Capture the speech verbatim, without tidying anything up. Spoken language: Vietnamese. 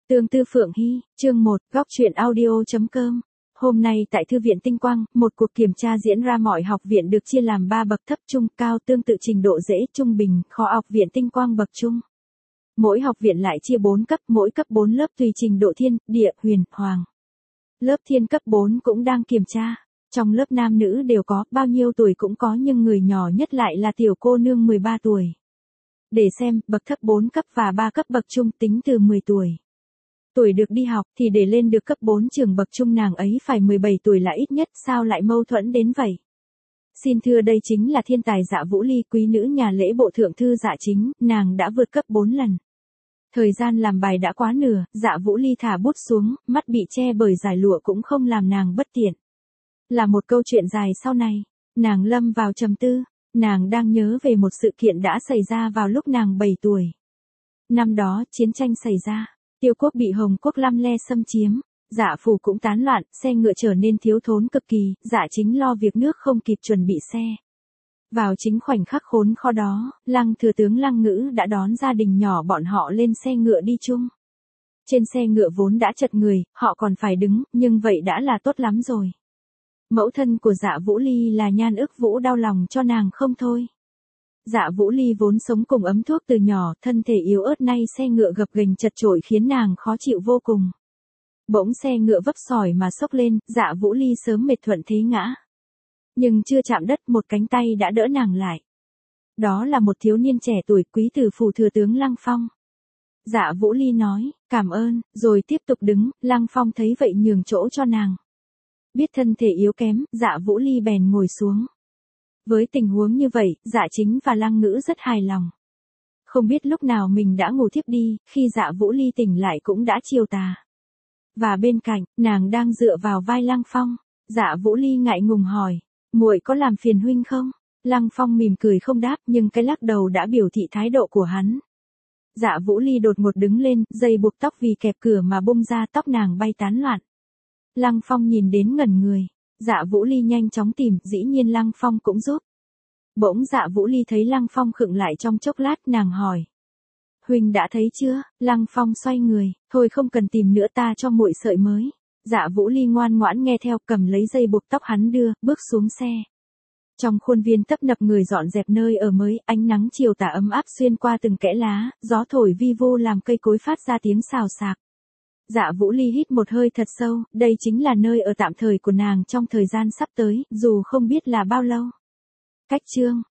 Tương tư Phượng Hy, chương một, góc truyện audio.com. Hôm nay tại Thư viện Tinh Quang, một cuộc kiểm tra diễn ra mọi học viện được chia làm ba bậc thấp trung cao tương tự trình độ dễ trung bình, khó học viện Tinh Quang bậc trung. Mỗi học viện lại chia bốn cấp, mỗi cấp bốn lớp tùy trình độ thiên, địa, huyền, hoàng. Lớp thiên cấp bốn cũng đang kiểm tra. Trong lớp nam nữ đều có, bao nhiêu tuổi cũng có nhưng người nhỏ nhất lại là tiểu cô nương mười ba tuổi. Để xem, bậc thấp bốn cấp và ba cấp bậc trung tính từ mười tuổi. Tuổi được đi học thì để lên được cấp bốn trường bậc trung nàng ấy phải mười bảy tuổi là ít nhất, sao lại mâu thuẫn đến vậy? Xin thưa đây chính là thiên tài Dạ Vũ Ly, quý nữ nhà lễ bộ thượng thư Dạ Chính, nàng đã vượt cấp bốn lần. Thời gian làm bài đã quá nửa, Dạ Vũ Ly thả bút xuống, mắt bị che bởi dải lụa cũng không làm nàng bất tiện. Là một câu chuyện dài sau này, nàng lâm vào trầm tư, nàng đang nhớ về một sự kiện đã xảy ra vào lúc nàng bảy tuổi. Năm đó, chiến tranh xảy ra. Tiêu quốc bị Hồng quốc lăm le xâm chiếm, Dạ phủ cũng tán loạn, xe ngựa trở nên thiếu thốn cực kỳ, Dạ Chính lo việc nước không kịp chuẩn bị xe. Vào chính khoảnh khắc khốn khó đó, Lăng thừa tướng Lăng Ngữ đã đón gia đình nhỏ bọn họ lên xe ngựa đi chung. Trên xe ngựa vốn đã chật người, họ còn phải đứng, nhưng vậy đã là tốt lắm rồi. Mẫu thân của Dạ Vũ Ly là Nhan Ức Vũ đau lòng cho nàng không thôi. Dạ Vũ Ly vốn sống cùng ấm thuốc từ nhỏ, thân thể yếu ớt, nay xe ngựa gập ghềnh chật chội khiến nàng khó chịu vô cùng. Bỗng xe ngựa vấp sỏi mà xốc lên, Dạ Vũ Ly sớm mệt thuận thế ngã. Nhưng chưa chạm đất, một cánh tay đã đỡ nàng lại. Đó là một thiếu niên trẻ tuổi, quý tử phủ thừa tướng Lăng Phong. Dạ Vũ Ly nói, cảm ơn, rồi tiếp tục đứng, Lăng Phong thấy vậy nhường chỗ cho nàng. Biết thân thể yếu kém, Dạ Vũ Ly bèn ngồi xuống. Với tình huống như vậy, Dạ Chính và Lăng Ngữ rất hài lòng. Không biết lúc nào mình đã ngủ thiếp đi, khi Dạ Vũ Ly tỉnh lại cũng đã chiều tà. Và bên cạnh, nàng đang dựa vào vai Lăng Phong. Dạ Vũ Ly ngại ngùng hỏi, muội có làm phiền huynh không? Lăng Phong mỉm cười không đáp, nhưng cái lắc đầu đã biểu thị thái độ của hắn. Dạ Vũ Ly đột ngột đứng lên, dây buộc tóc vì kẹp cửa mà bung ra, tóc nàng bay tán loạn. Lăng Phong nhìn đến ngẩn người. Dạ Vũ Ly nhanh chóng tìm, dĩ nhiên Lăng Phong cũng giúp. Bỗng Dạ Vũ Ly thấy Lăng Phong khựng lại trong chốc lát, nàng hỏi. Huynh đã thấy chưa? Lăng Phong xoay người, thôi không cần tìm nữa, ta cho muội sợi mới. Dạ Vũ Ly ngoan ngoãn nghe theo, cầm lấy dây buộc tóc hắn đưa, bước xuống xe. Trong khuôn viên tấp nập người dọn dẹp nơi ở mới, ánh nắng chiều tà ấm áp xuyên qua từng kẽ lá, gió thổi vi vu làm cây cối phát ra tiếng xào xạc. Dạ Vũ Ly hít một hơi thật sâu, đây chính là nơi ở tạm thời của nàng trong thời gian sắp tới, dù không biết là bao lâu. Cách chương